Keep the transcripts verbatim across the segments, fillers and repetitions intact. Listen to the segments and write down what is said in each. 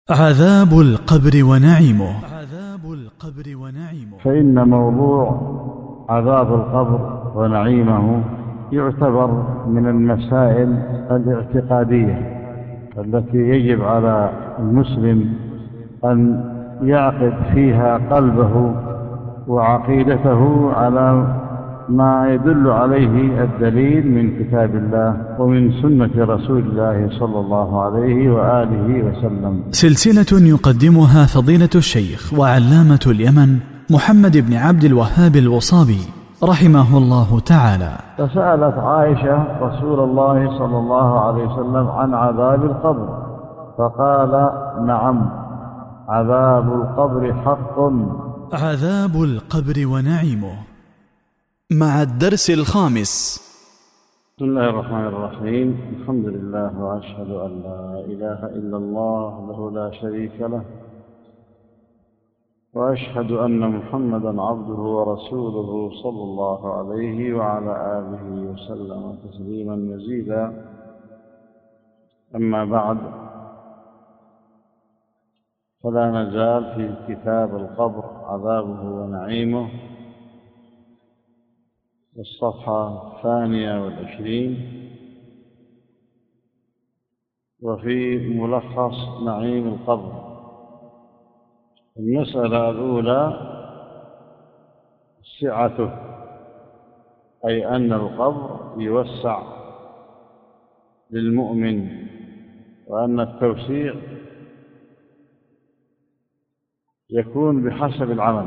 عذاب القبر ونعيمه. عذاب القبر ونعيمه. فإن موضوع عذاب القبر ونعيمه يعتبر من المسائل الاعتقادية التي يجب على المسلم أن يعقد فيها قلبه وعقيدته على ما يدل عليه الدليل من كتاب الله ومن سنة رسول الله صلى الله عليه وآله وسلم. سلسلة يقدمها فضيلة الشيخ وعلامة اليمن محمد بن عبد الوهاب الوصابي رحمه الله تعالى. فسألت عائشة رسول الله صلى الله عليه وسلم عن عذاب القبر فقال: نعم، عذاب القبر حق. عذاب القبر ونعيمه، مع الدرس الخامس. بسم الله الرحمن الرحيم. الحمد لله، وأشهد أن لا إله إلا الله له لا شريك له، وأشهد أن محمدا عبده ورسوله صلى الله عليه وعلى آله وسلم تسليما مزيدا. أما بعد، فلا نزال في كتاب القبر عذابه ونعيمه، الصفحة الثانية والعشرين، وفي ملخص نعيم القبر. المسألة الأولى سعته، أي أن القبر يوسع للمؤمن، وأن التوسيع يكون بحسب العمل.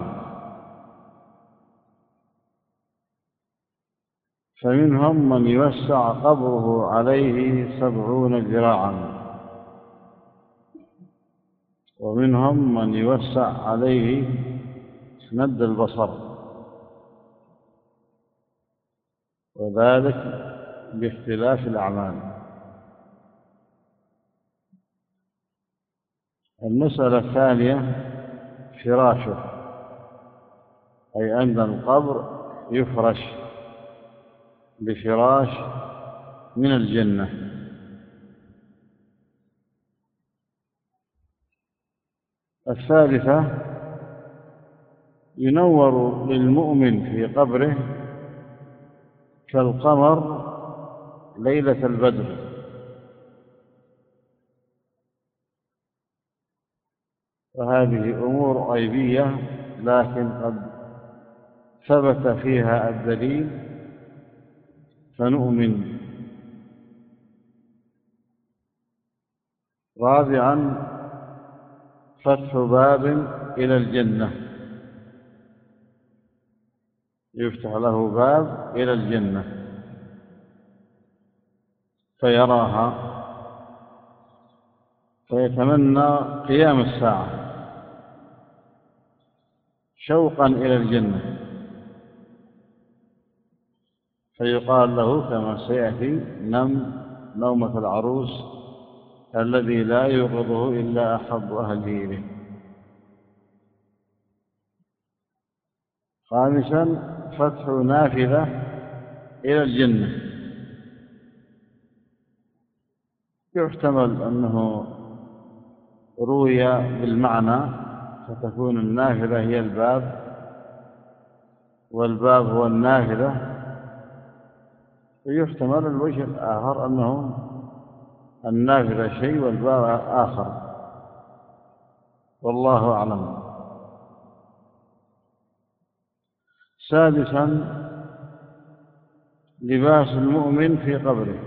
فمنهم من يوسع قبره عليه سبعون ذراعا، ومنهم من يوسع عليه مد البصر، وذلك باختلاف الأعمال. المسألة الثانية فراشه، أي أن القبر يفرش بفراش من الجنة. الثالثة ينور للمؤمن في قبره كالقمر ليلة البدر، وهذه أمور غيبية لكن قد ثبت فيها الدليل فنؤمن. رابعا فتح باب إلى الجنة، يفتح له باب إلى الجنة فيراها فيتمنى قيام الساعة شوقا إلى الجنة، فيقال له كما سيأتي: نم نومة العروس الذي لا يوقظه إلا أحب أهله إليه. خامسا فتح نافذة إلى الجنة، يحتمل أنه روي بالمعنى، فتكون النافذة هي الباب والباب هو النافذة، ويحتمل الوجه الآخر أنه النافذة شيء والباب آخر، والله أعلم. سادسا لباس المؤمن في قبره،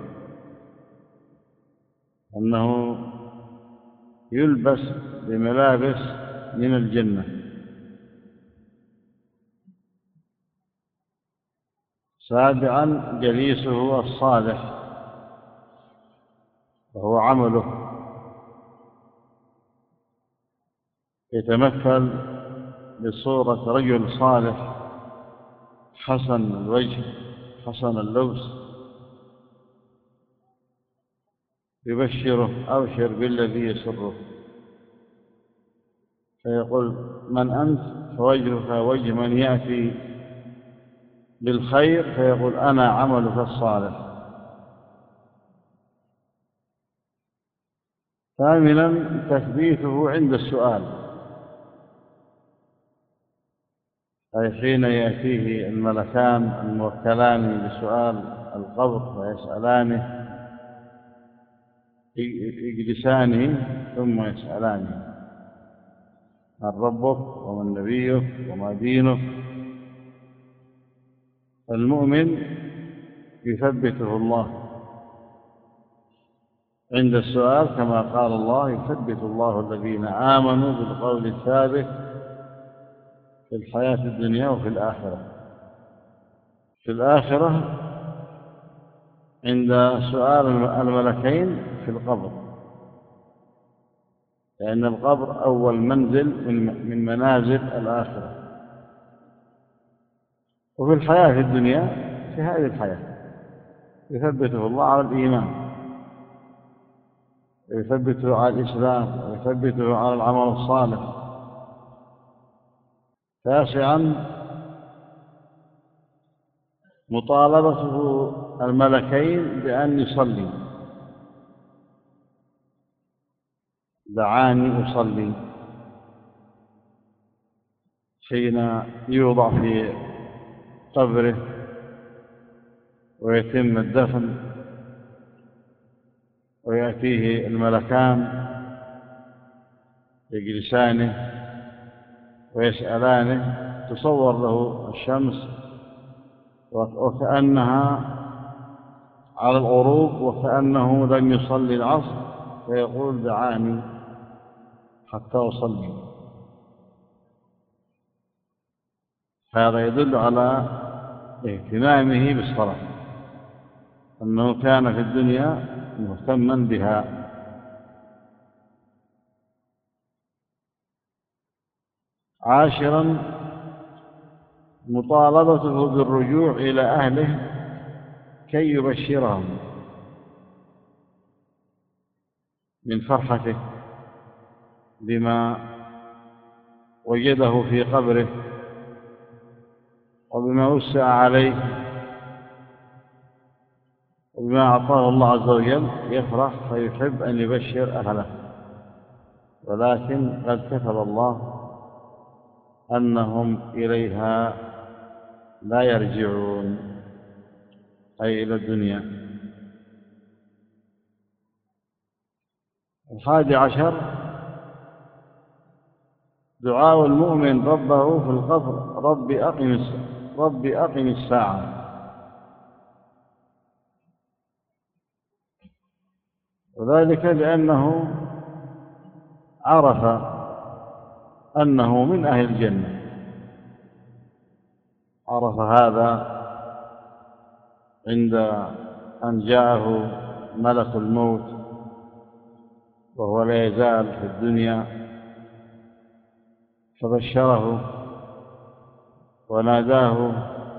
أنه يلبس بملابس من الجنة. سابعا جليسه الصالح، وهو عمله، يتمثل بصورة رجل صالح حسن الوجه حسن اللبس، يبشره: أبشر بالذي يسره، فيقول: من أنت؟ فوجهك وجه من يأتي بالخير، فيقول: أنا عملك الصالح. ثامنا تثبيته عند السؤال، أي حين يأتيه الملكان الموكلان بسؤال القبر ويسألانه يجلسانه ثم يسألانه: من ربك ومن نبيك وما دينك؟ المؤمن يثبته الله عند السؤال، كما قال الله: يثبت الله الذين آمنوا بالقول الثابت في الحياة الدنيا وفي الآخرة. في الآخرة عند سؤال الملكين في القبر، لأن القبر أول منزل من منازل الآخرة. وفي الحياة في الدنيا، في هذه الحياة يثبته الله على الإيمان، ويثبته على الإسلام، ويثبته على العمل الصالح. تاسعا مطالبته الملكين بأن يصلي: دعاني أصلي، حين يوضع في قبره ويتم الدفن ويأتيه الملكان يجلسانه ويسألانه، تصور له الشمس وكأنها على الغروب وكأنه لم يصلي العصر، فيقول: دعاني حتى أصلي. هذا يدل على اهتمامه بالصلاة، أنه كان في الدنيا مهتما بها. عاشرا مطالبته بالرجوع إلى أهله كي يبشرهم من فرحته بما وجده في قبره وبما وسع عليه وبما أعطاه الله عز وجل، يفرح فيحب أن يبشر أهله. ولكن قد كتب الله أنهم إليها لا يرجعون، أي إلى الدنيا. الحادي عشر دعاء المؤمن ربه في القبر: رب أقم رب أقم الساعة. وذلك لأنه عرف أنه من أهل الجنة، عرف هذا عند أن جاءه ملك الموت وهو لا يزال في الدنيا، فبشره وناداه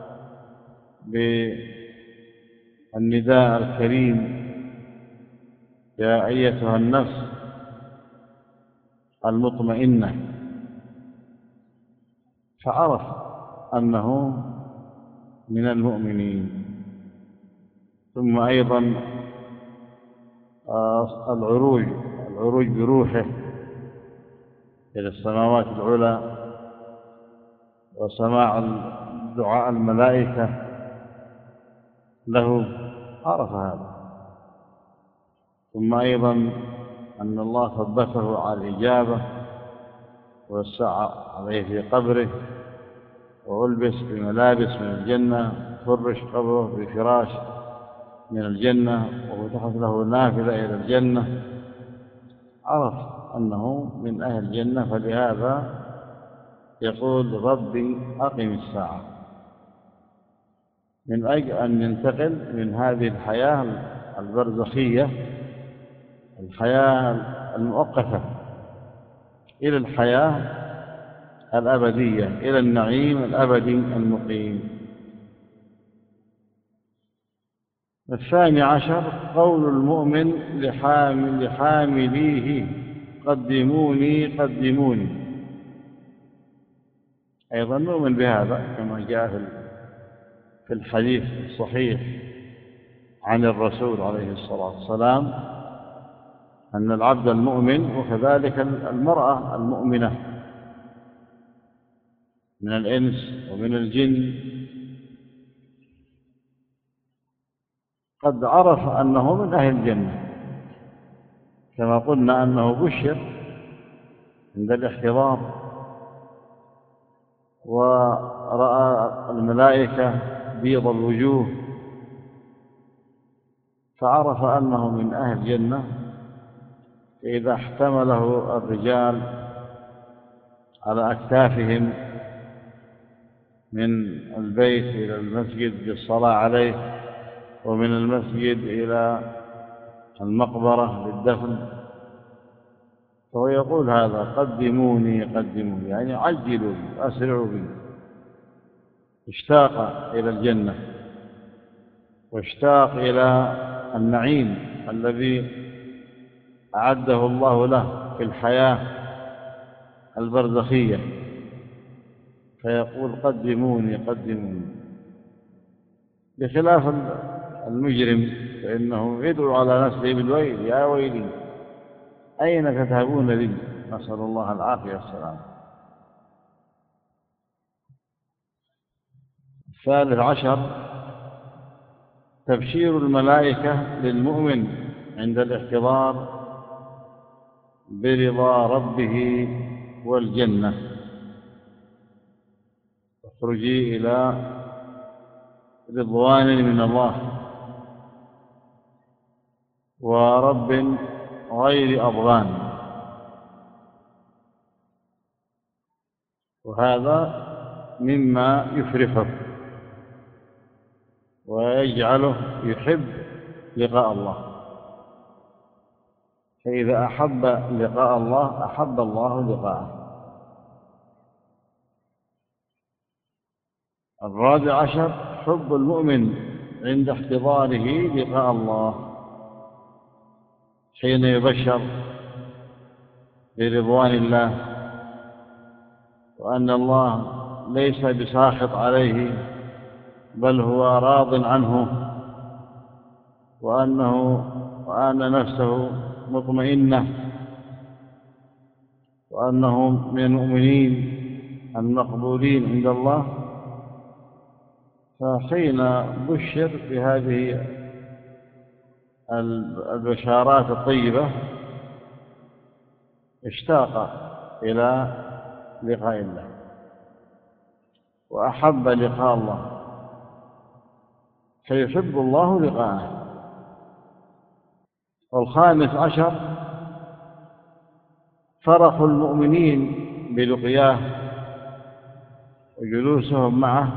بالنداء الكريم: يا أيتها النفس المطمئنة. فعرف أنه من المؤمنين. ثم أيضا العروج العروج بروحه إلى السماوات العلى وسماع دعاء الملائكة له، عرف هذا. ثم أيضا أن الله ثبته على الإجابة ووسع عليه في قبره وألبس بملابس من الجنة، فرش قبره بفراش من الجنة وفتحت له نافذة إلى الجنة. عرف أنه من أهل الجنة، فلهذا يقول: ربي أقم الساعة، من أجل أن ينتقل من هذه الحياة البرزخية، الحياة المؤقتة، إلى الحياة الأبدية، إلى النعيم الأبدي المقيم. الثاني عشر قول المؤمن لحامل لحامليه: قدموني قدموني. أيضا نؤمن بهذا كما جاء في الحديث الصحيح عن الرسول عليه الصلاة والسلام أن العبد المؤمن وكذلك المرأة المؤمنة من الإنس ومن الجن قد عرف أنه من أهل الجنة، كما قلنا أنه بشر عند الاحتضار ورأى الملائكة بيض الوجوه فعرف أنه من أهل الجنة. فإذا احتمله الرجال على أكتافهم من البيت إلى المسجد للصلاة عليه ومن المسجد إلى المقبرة للدفن، فهو يقول هذا قدموني قدموني، يعني عجلوا بي أسرعوا بي. اشتاق إلى الجنة واشتاق إلى النعيم الذي أعده الله له في الحياة البرزخية، فيقول قدموني قدموني، بخلاف المجرم فإنه يدعو على نفسه بالويل، يا ويلي أين تذهبون لي؟ نسأل الله العافية والسلام. الثالث عشر تبشير الملائكة للمؤمن عند الاحتضار برضا ربه والجنة. اخرجي إلى رضوان من الله ورب غير أضغان. وهذا مما يفرحه ويجعله يحب لقاء الله، فإذا أحب لقاء الله أحب الله لقاءه. الرابع عشر حب المؤمن عند احتضاره لقاء الله حين يبشر برضوان الله، وأن الله ليس بساخط عليه بل هو راض عنه، وأنه وأن نفسه مطمئنة، وأنه من المؤمنين المقبولين عند الله. فحين بشر بهذه البشارات الطيبة اشتاق إلى لقاء الله وأحب لقاء الله، فيحب الله لقاءه. والخامس عشر فرح المؤمنين بلقياه وجلوسهم معه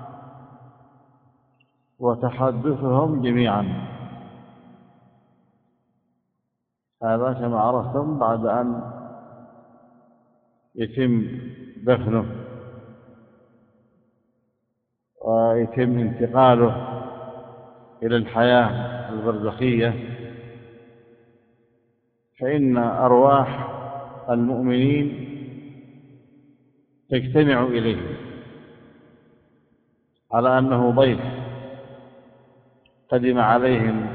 وتحدثهم جميعا. هذا كما عرفتم بعد أن يتم دفنه ويتم انتقاله إلى الحياة البرزخية، فإن أرواح المؤمنين تجتمع إليه على أنه ضيف قدم عليهم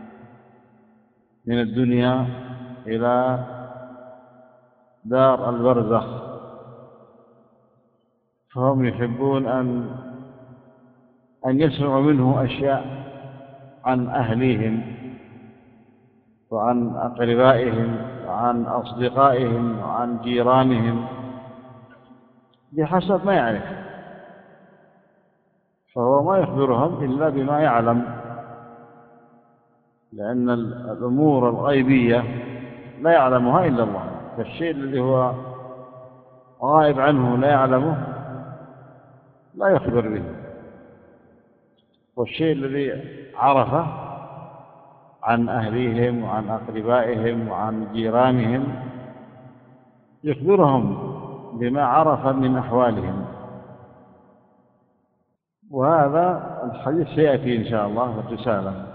من الدنيا إلى دار البرزخ، فهم يحبون أن أن يسمعوا منه أشياء عن أهليهم وعن أقربائهم وعن أصدقائهم وعن جيرانهم بحسب ما يعرف، فهو ما يخبرهم إلا بما يعلم، لأن الأمور الغيبية لا يعلمها إلا الله، فالشيء الذي هو غائب عنه لا يعلمه لا يخبر به، والشيء الذي عرفه عن أهليهم وعن أقربائهم وعن جيرانهم يخبرهم بما عرف من أحوالهم. وهذا الحديث سيأتي إن شاء الله في الرسالة.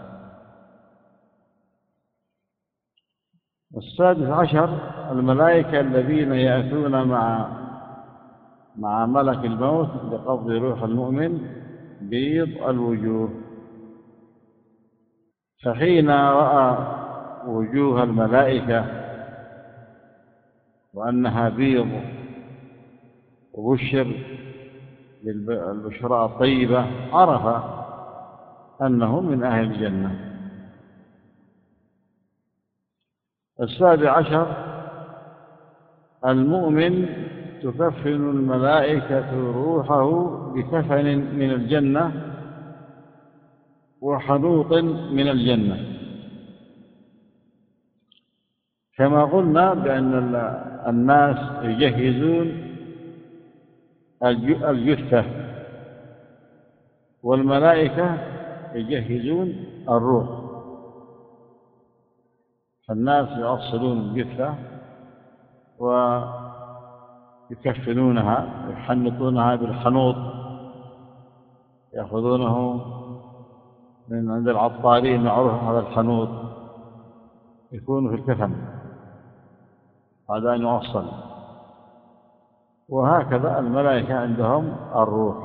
السادس عشر الملائكة الذين يأتون مع مع ملك الموت لقبض روح المؤمن بيض الوجوه. فحين رأى وجوه الملائكة وأنها بيض وبشر بالبشرى الطيبة عرف أنه من أهل الجنة. السابع عشر المؤمن تكفن الملائكة روحه بكفن من الجنة وحنوط من الجنة، كما قلنا بأن الناس يجهزون الجثة والملائكة يجهزون الروح. الناس يؤصلون الجثة ويكفنونها، يحنطونها بالحنوط، يأخذونه من عند العطارين، معروف هذا الحنوط يكون في الكفن بعد أن يؤصل. وهكذا الملائكة عندهم الروح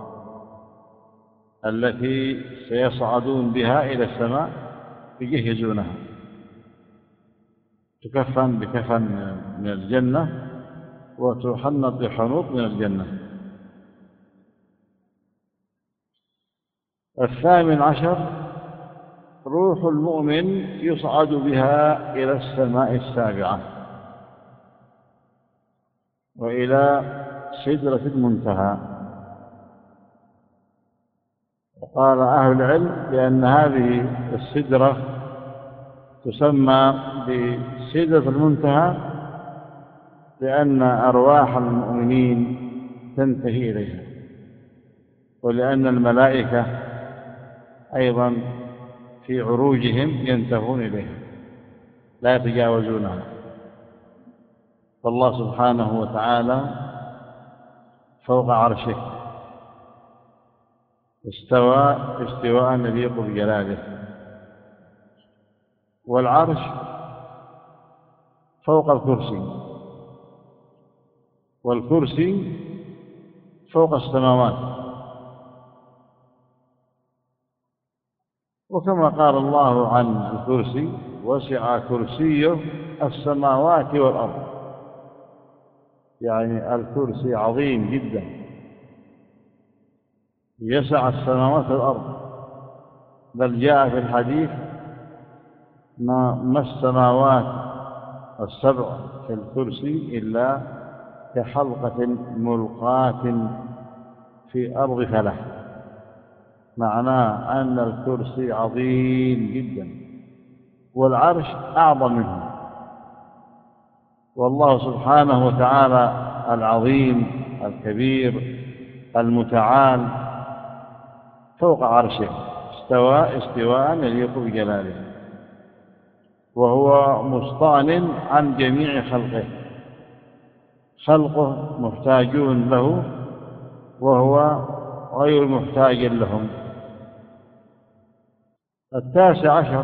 التي سيصعدون بها إلى السماء يجهزونها، تكفن بكفن من الجنة وتحنط بحنوط من الجنة. الثامن عشر روح المؤمن يصعد بها إلى السماء السابعة وإلى سدرة المنتهى. وقال أهل العلم بأن هذه السدرة تسمى بسدرة المنتهى لأن أرواح المؤمنين تنتهي إليها، ولأن الملائكة أيضا في عروجهم ينتهون إليها لا يتجاوزونها. فالله سبحانه وتعالى فوق عرشه استوى استواء يليق بجلاله، والعرش فوق الكرسي، والكرسي فوق السماوات. وكما قال الله عن الكرسي وسع كرسيه السماوات والأرض، يعني الكرسي عظيم جدا يسع السماوات والأرض. بل جاء في الحديث ما, ما السماوات السبع في الكرسي إلا كحلقة ملقاة في أرض فلح، معناه أن الكرسي عظيم جدا والعرش أعظم منه. والله سبحانه وتعالى العظيم الكبير المتعال فوق عرشه استوى استواء يليق بجلاله، وهو مستغن عن جميع خلقه، خلقه محتاجون له وهو غير محتاج لهم. التاسع عشر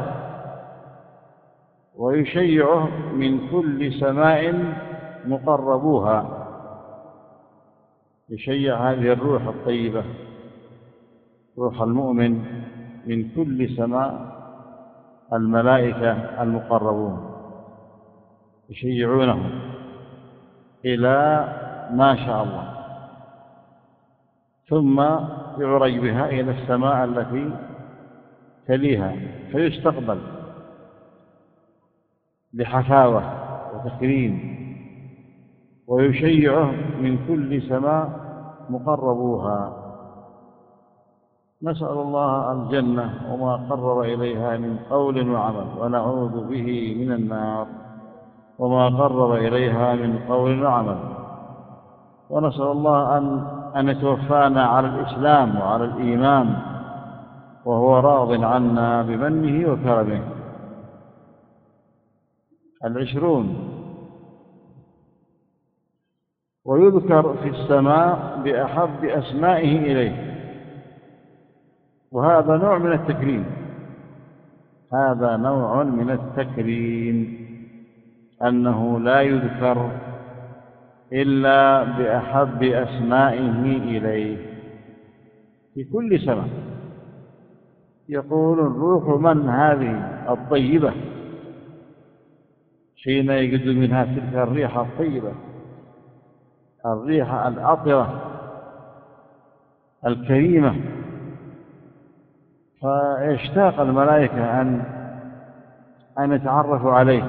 ويشيعه من كل سماء مقربوها، يشيع هذه الروح الطيبة روح المؤمن من كل سماء الملائكة المقربون يشيعونه إلى ما شاء الله، ثم يعرج بها إلى السماء التي تليها فيستقبل بحفاوة وتكريم. ويشيعه من كل سماء مقربوها. نسأل الله الجنة وما قرب إليها من قول وعمل، ونعوذ به من النار وما قرب إليها من قول وعمل. ونسأل الله أن, أن يتوفانا على الإسلام وعلى الإيمان وهو راض عنا بمنه وكرمه. العشرون ويذكر في السماء بأحب أسمائه إليه، وهذا نوع من التكريم، هذا نوع من التكريم أنه لا يذكر إلا بأحب أسمائه إليه في كل سماء. يقول الروح من هذه الطيبة حين يجد منها تلك الريحة الطيبة، الريحة العطرة الكريمة، فيشتاق الملائكة أن أن يتعرفوا عليه،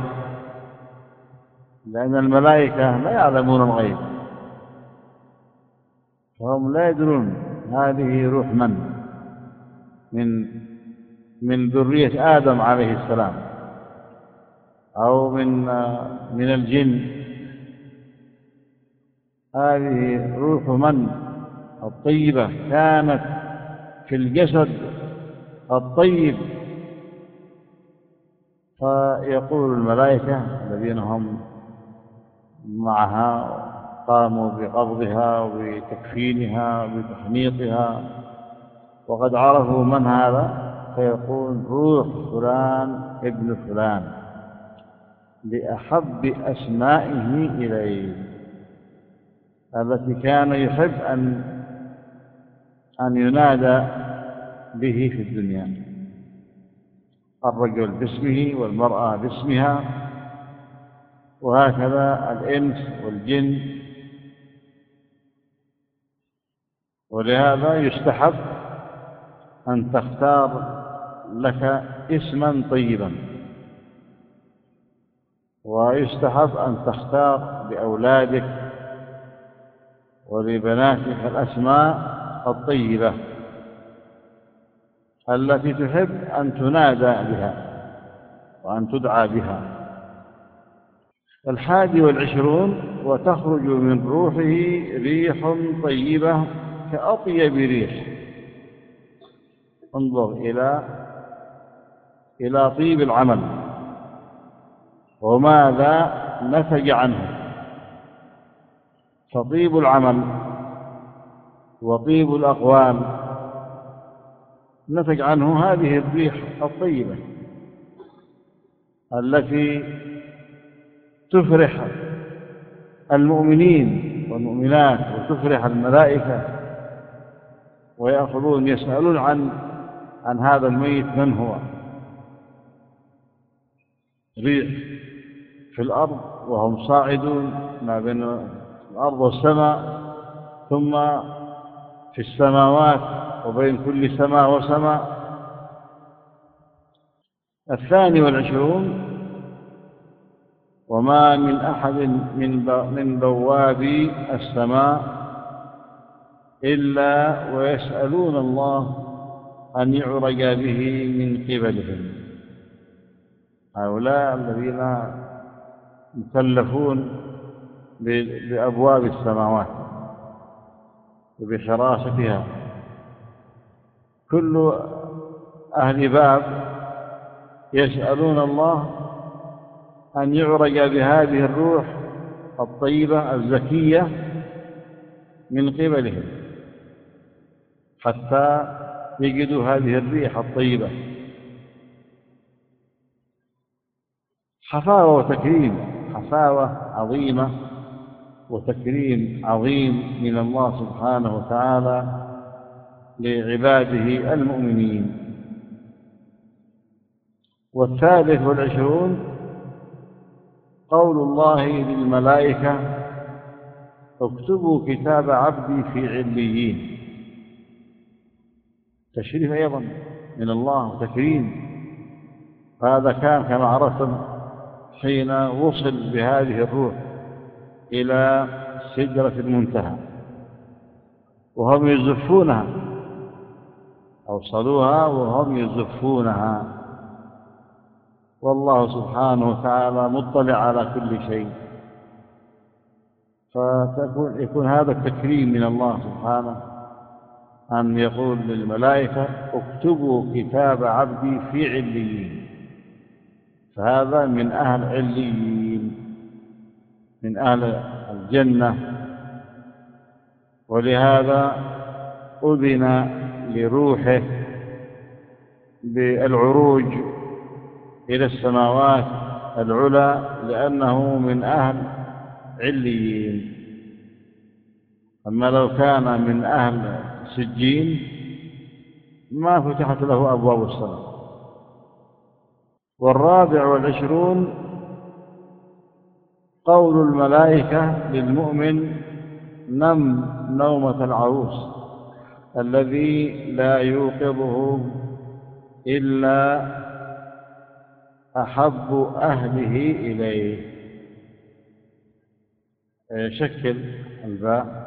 لأن الملائكة لا يعلمون الغيب، فهم لا يدرون هذه روح من من من ذرية آدم عليه السلام أو من من الجن، هذه روح من الطيبة كانت في الجسد الطيب. فيقول الملائكة الذين هم معها قاموا بقبضها وبتكفينها وبتحنيطها وقد عرفوا من هذا، فيقول روح فلان ابن فلان بأحب أسمائه إليه، التي كان يحب أن أن ينادى به في الدنيا، الرجل باسمه والمرأة باسمها، وهكذا الإنس والجن. ولهذا يستحب أن تختار لك اسما طيبا، ويستحب أن تختار لأولادك ولبناتك الأسماء الطيبة التي تحب أن تنادى بها وأن تدعى بها. الحادي والعشرون وتخرج من روحه ريح طيبة كأطيب ريح. انظر إلى إلى طيب العمل وماذا نتج عنه، فطيب العمل وطيب الأقوال نتج عنه هذه الريح الطيبة التي تفرح المؤمنين والمؤمنات وتفرح الملائكة، ويأخذون يسألون عن عن هذا الميت من هو. ريح في الأرض وهم صاعدون ما بين الأرض والسماء، ثم في السماوات وبين كل سماء وسماء. الثاني والعشرون وما من أحد من من بوابي السماء إلا ويسألون الله أن يعرج به من قبلهم. هؤلاء الذين مكلفون بأبواب السماوات وبحراستها، كل أهل باب يسألون الله أن يعرج بهذه الروح الطيبة الزكية من قبلهم حتى يجدوا هذه الريح الطيبة. حفاوة وتكريم، حفاوة عظيمة وتكريم عظيم من الله سبحانه وتعالى لعباده المؤمنين. والثالث والعشرون قول الله للملائكة اكتبوا كتاب عبدي في عليين، تشريف أيضا من الله وتكريم. هذا كان كما عرفتم حين وصل بهذه الروح إلى سدرة المنتهى وهم يزفونها، أوصلوها وهم يزفونها، والله سبحانه وتعالى مطلع على كل شيء، فتكون يكون هذا التكريم من الله سبحانه أن يقول للملائكة اكتبوا كتاب عبدي في عليين، فهذا من أهل عليين، من أهل الجنة. ولهذا أذن لروحه بالعروج إلى السماوات العلى لأنه من أهل عليين. أما لو كان من أهل سجين ما فتحت له أبواب السماء. والرابع والعشرون قول الملائكة للمؤمن: نم نومة العروس الذي لا يوقظه إلا أحب أهله إليه. شكل الباء: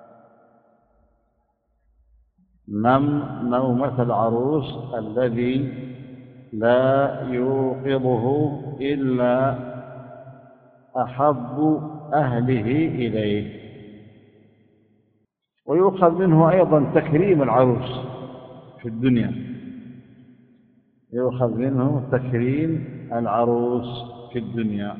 نم نومة العروس الذي لا يوقظه إلا أحب أهله إليه. ويؤخذ منه أيضا تكريم العروس في الدنيا، يؤخذ منه تكريم العروس في الدنيا،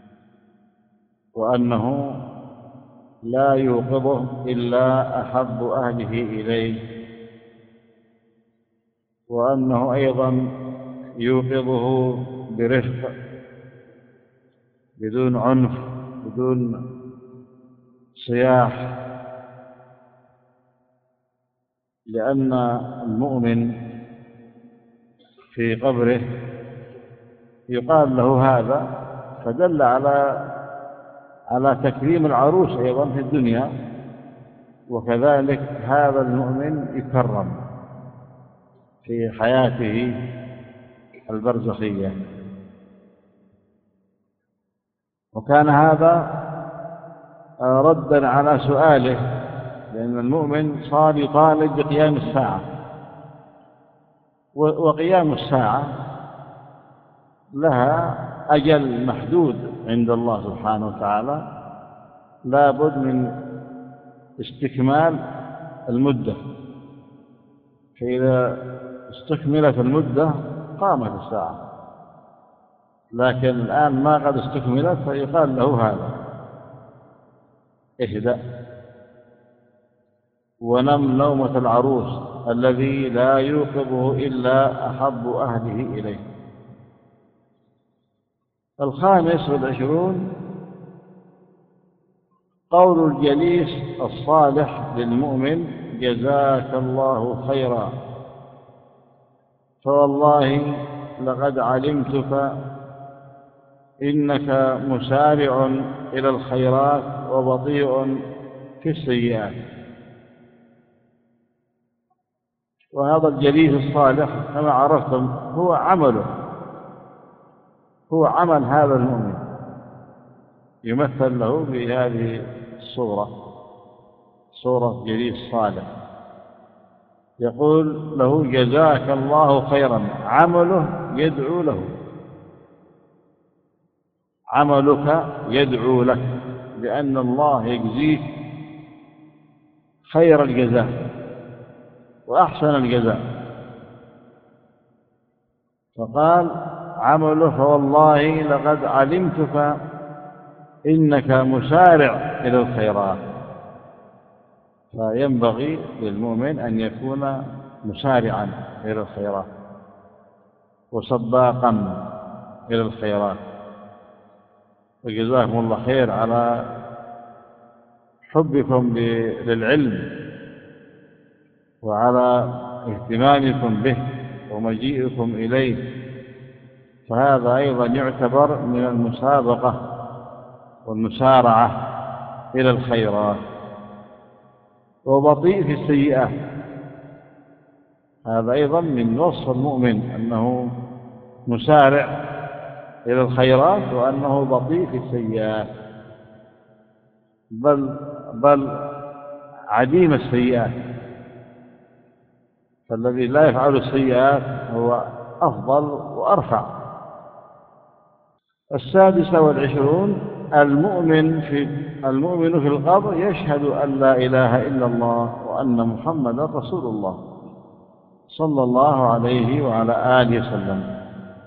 وأنه لا يوقظه إلا أحب أهله إليه، وأنه أيضا يوقظه برفق بدون عنف بدون صياح، لأن المؤمن في قبره يقال له هذا، فدل على على تكريم العروس أيضا في الدنيا، وكذلك هذا المؤمن يكرم في حياته البرزخية. وكان هذا ردا على سؤاله، لأن المؤمن صار يطالب بقيام الساعة، وقيام الساعة لها أجل محدود عند الله سبحانه وتعالى، لا بد من استكمال المدة، فإذا استكملت المدة قامت الساعة، لكن الآن ما قد استكملت فيقال له هذا: اهدأ ونم نومة العروس الذي لا يوقظه إلا أحب أهله إليه. الخامس والعشرون: قول الجليس الصالح للمؤمن: جزاك الله خيرا، فوالله لقد علمتك إنك مسارع إلى الخيرات وبطيء في السيئات. وهذا الجليس الصالح كما عرفتم هو عمله، هو عمل هذا المؤمن، يمثل له بهذه الصورة، صورة جليس صالح، يقول له: جزاك الله خيرا. عمله يدعو له، عملك يدعو لك، لأن الله يجزيك خير الجزاء وأحسن الجزاء. فقال عمله: فوالله لقد علمتك إنك مسارع إلى الخيرات. فينبغي للمؤمن أن يكون مسارعا إلى الخيرات وسباقا إلى الخيرات. وجزاكم الله خير على حبكم للعلم وعلى اهتمامكم به ومجيئكم إليه، فهذا أيضا يعتبر من المسابقة والمسارعة إلى الخيرات. وبطيء في السيئات، هذا أيضا من وصف المؤمن أنه مسارع إلى الخيرات وأنه بطيء في السيئات، بل بل عديم السيئات، فالذي لا يفعل السيئات هو أفضل وأرفع. السادسة والعشرون: المؤمن في المؤمن في القبر يشهد أن لا إله إلا الله وأن محمدا رسول الله صلى الله عليه وعلى آله وسلم.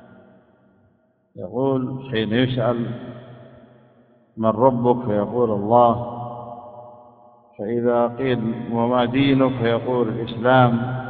يقول حين يسأل: من ربك؟ فيقول: الله. فإذا قيل: وما دينك؟ فيقول: الإسلام.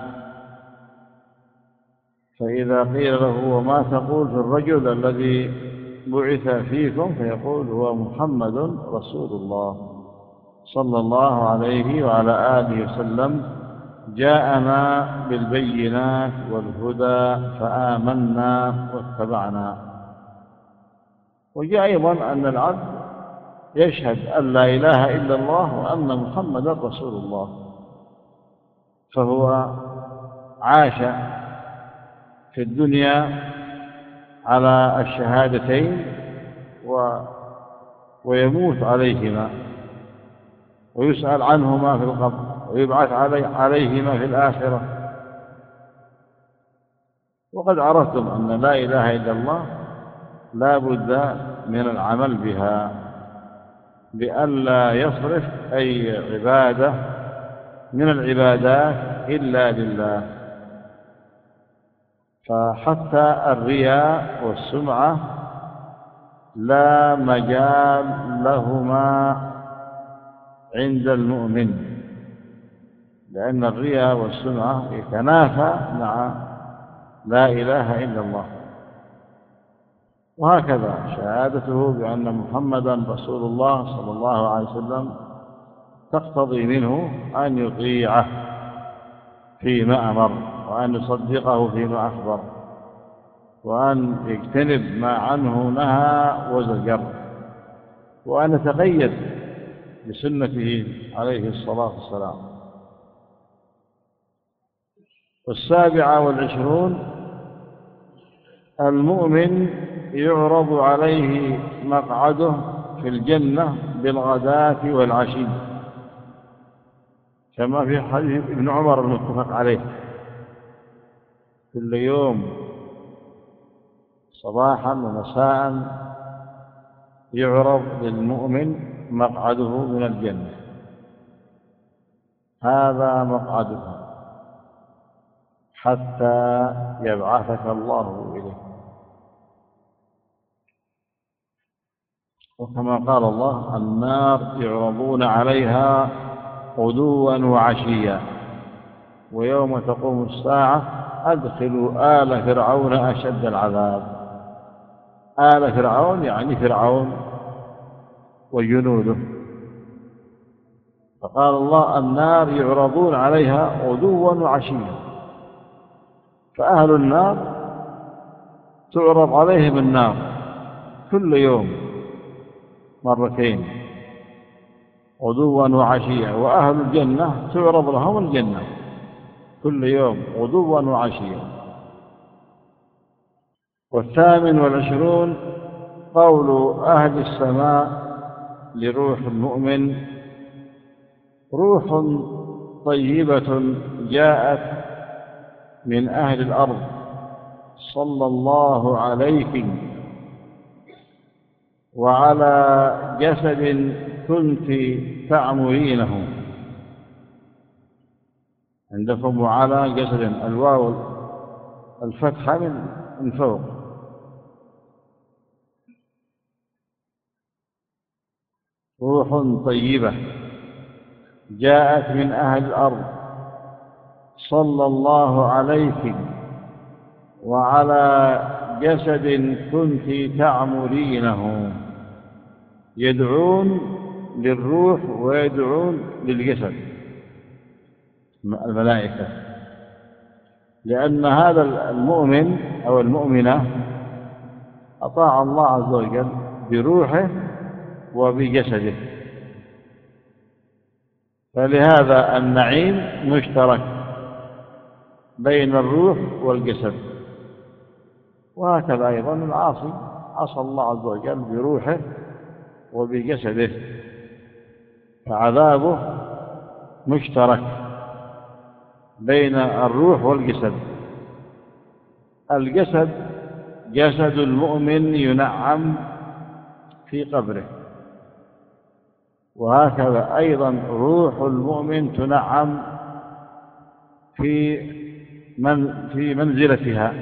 فإذا قيل له: وما تقول في الرجل الذي بعث فيكم؟ فيقول: هو محمد رسول الله صلى الله عليه وعلى آله وسلم، جاءنا بالبينات والهدى فآمنا واتبعنا. وجاء أيضا أن العبد يشهد أن لا إله إلا الله وأن محمدا رسول الله، فهو عاش في الدنيا على الشهادتين و ويموت عليهما، ويسأل عنهما في القبر، ويبعث علي عليهما في الآخرة. وقد عرفتم أن لا إله إلا الله لا بد من العمل بها، بألا يصرف أي عبادة من العبادات إلا لله. فحتى الرياء والسمعة لا مجال لهما عند المؤمن، لأن الرياء والسمعة يتنافى مع لا إله إلا الله. وهكذا شهادته بأن محمدا رسول الله صلى الله عليه وسلم تقتضي منه أن يطيعه فيما أمر، وأن يصدقه فيما أخبر، وأن يجتنب ما عنه نهى وزجر، وأن يتقيد بسنته عليه الصلاة والسلام. والسابعة والعشرون: المؤمن يعرض عليه مقعده في الجنة بالغداة والعشي، كما في حديث ابن عمر المتفق عليه: كل يوم صباحا ومساء يعرض للمؤمن مقعده من الجنة، هذا مقعدك حتى يبعثك الله إليه. وكما قال الله: النار يعرضون عليها غدوا وعشيا ويوم تقوم الساعة أدخلوا آل فرعون أشد العذاب. آل فرعون يعني فرعون وجنوده. فقال الله: النار يعرضون عليها غدوا وعشيا، فأهل النار تعرض عليهم النار كل يوم مرتين غدوا وعشيا، وأهل الجنة تعرض لهم الجنة كل يوم غدوا وعشيا. والثامن والعشرون: قول أهل السماء لروح المؤمن: روح طيبة جاءت من أهل الأرض صلى الله عليك وعلى جسد كنت تعمرينه. عندكم وعلى جسد، الواو الفتحة من فوق. روح طيبة جاءت من أهل الأرض صلى الله عليك وعلى جسد كنت تعمرينه. يدعون للروح ويدعون للجسد الملائكة، لأن هذا المؤمن أو المؤمنة أطاع الله عز وجل بروحه وبجسده، فلهذا النعيم مشترك بين الروح والجسد. وهكذا أيضا العاصي عصى الله عز وجل بروحه وبجسده، فعذابه مشترك بين الروح والجسد. الجسد جسد المؤمن ينعم في قبره، وهكذا أيضا روح المؤمن تنعم في من في منزلتها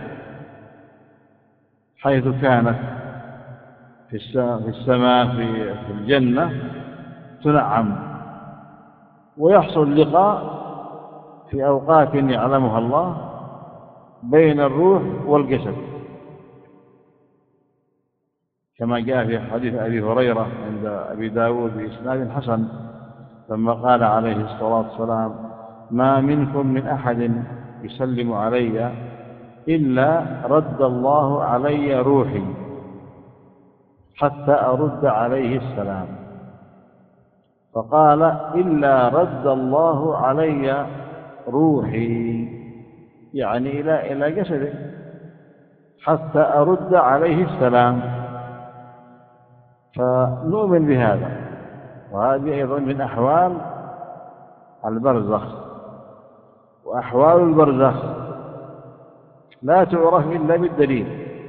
حيث كانت في السماء في الجنة تنعم، ويحصل لقاء في أوقات يعلمها الله بين الروح والجسد، كما جاء في حديث أبي هريرة عند أبي داود بإسناد حسن لما قال عليه الصلاة والسلام: ما منكم من أحد يسلم علي إلا رد الله علي روحي حتى أرد عليه السلام. فقال: إلا رد الله علي روحي، يعني إلى إلى جسده، حتى أرد عليه السلام. فنؤمن بهذا. وهذه أيضا من أحوال البرزخ. وأحوال البرزخ لا تعرف إلا بالدليل،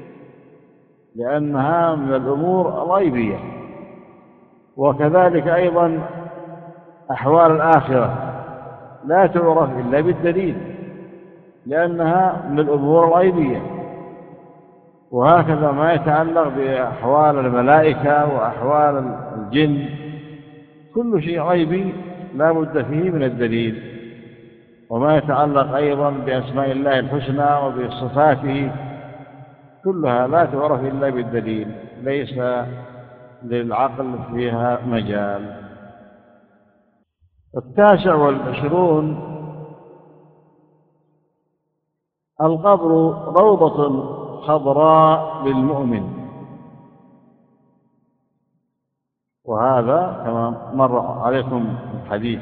لأنها من الأمور الغيبية. وكذلك أيضا أحوال الآخرة لا تعرف إلا بالدليل، لأنها من الأمور الغيبية. وهكذا ما يتعلق بأحوال الملائكة وأحوال الجن، كل شيء غيبي لا بد فيه من الدليل. وما يتعلق أيضا بأسماء الله الحسنى وبصفاته كلها لا تعرف إلا بالدليل، ليس للعقل فيها مجال. التاسع والعشرون: القبر روضة خضراء للمؤمن. وهذا كما مر عليكم الحديث.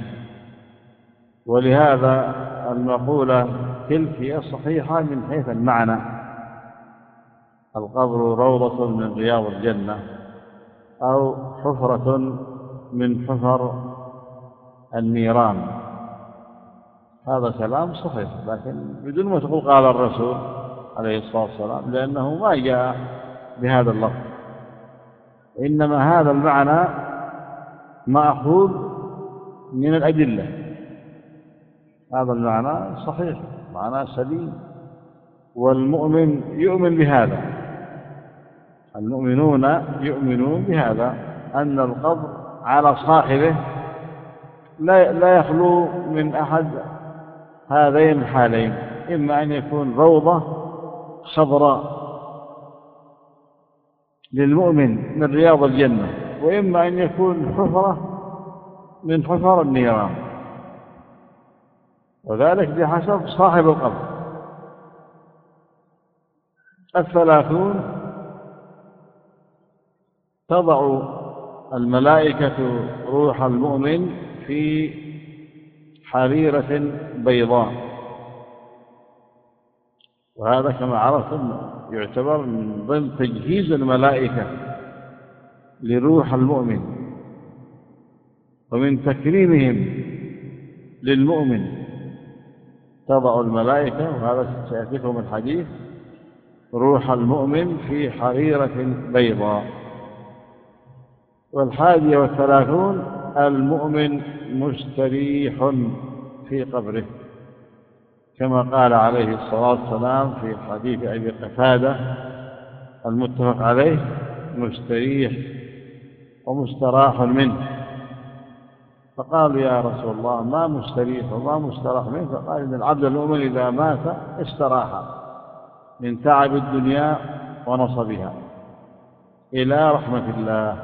ولهذا المقولة تلك هي الصحيحة من حيث المعنى: القبر روضة من رياض الجنة، أو حفرة من حفر النيران. هذا كلام صحيح، لكن بدون ما تقول قال الرسول عليه الصلاة والسلام، لأنه ما جاء بهذا اللفظ. إنما هذا المعنى مأخوذ من الأدلة. هذا المعنى صحيح، معنى سليم، والمؤمن يؤمن بهذا. المؤمنون يؤمنون بهذا، أن القبر على صاحبه لا لا يخلو من أحد هذين الحالين: إما أن يكون روضة خضراء للمؤمن من رياض الجنة، وإما أن يكون حفرة من حفر النيران، وذلك بحسب صاحب القبر. الثلاثون: تضع الملائكة روح المؤمن في حريرة بيضاء. وهذا كما عرفتم يعتبر من ضمن تجهيز الملائكة لروح المؤمن ومن تكريمهم للمؤمن. تضع الملائكة، وهذا سيأتيكم الحديث، روح المؤمن في حريرة بيضاء. والحادية والثلاثون: المؤمن مستريح في قبره، كما قال عليه الصلاة والسلام في حديث أبي قتادة المتفق عليه: مستريح ومستراح منه. فقالوا: يا رسول الله، ما مستريح وما مستراح منه؟ فقال: إن العبد المؤمن إذا مات استراح من تعب الدنيا ونصبها إلى رحمة الله.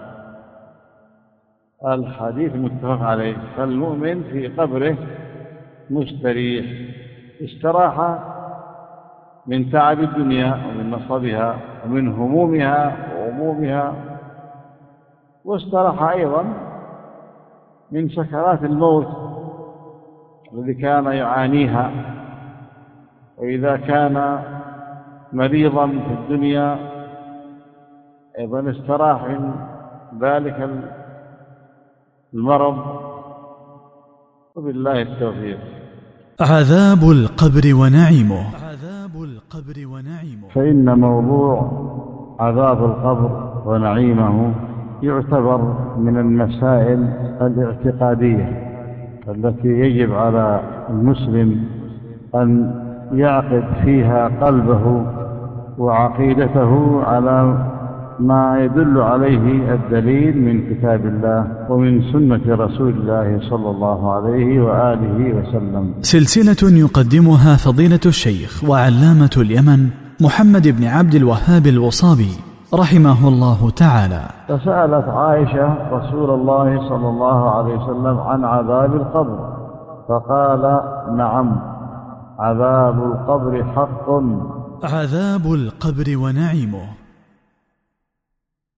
الحديث متفق عليه. فالمؤمن في قبره مستريح، استراح من تعب الدنيا ومن نصبها ومن همومها وغمومها، واستراح أيضا من سكرات الموت الذي كان يعانيها. وإذا كان مريضا في الدنيا أيضا استراح من ذلك المرض. وبالله التوفيق. عذاب القبر ونعيمه. عذاب القبر ونعيمه. فإن موضوع عذاب القبر ونعيمه يعتبر من المسائل الاعتقادية التي يجب على المسلم أن يعقد فيها قلبه وعقيدته على ما يدل عليه الدليل من كتاب الله ومن سنة رسول الله صلى الله عليه وآله وسلم. سلسلة يقدمها فضيلة الشيخ وعلامة اليمن محمد بن عبد الوهاب الوصابي رحمه الله تعالى. فسألت عائشة رسول الله صلى الله عليه وسلم عن عذاب القبر، فقال: نعم، عذاب القبر حق. عذاب القبر ونعيمه.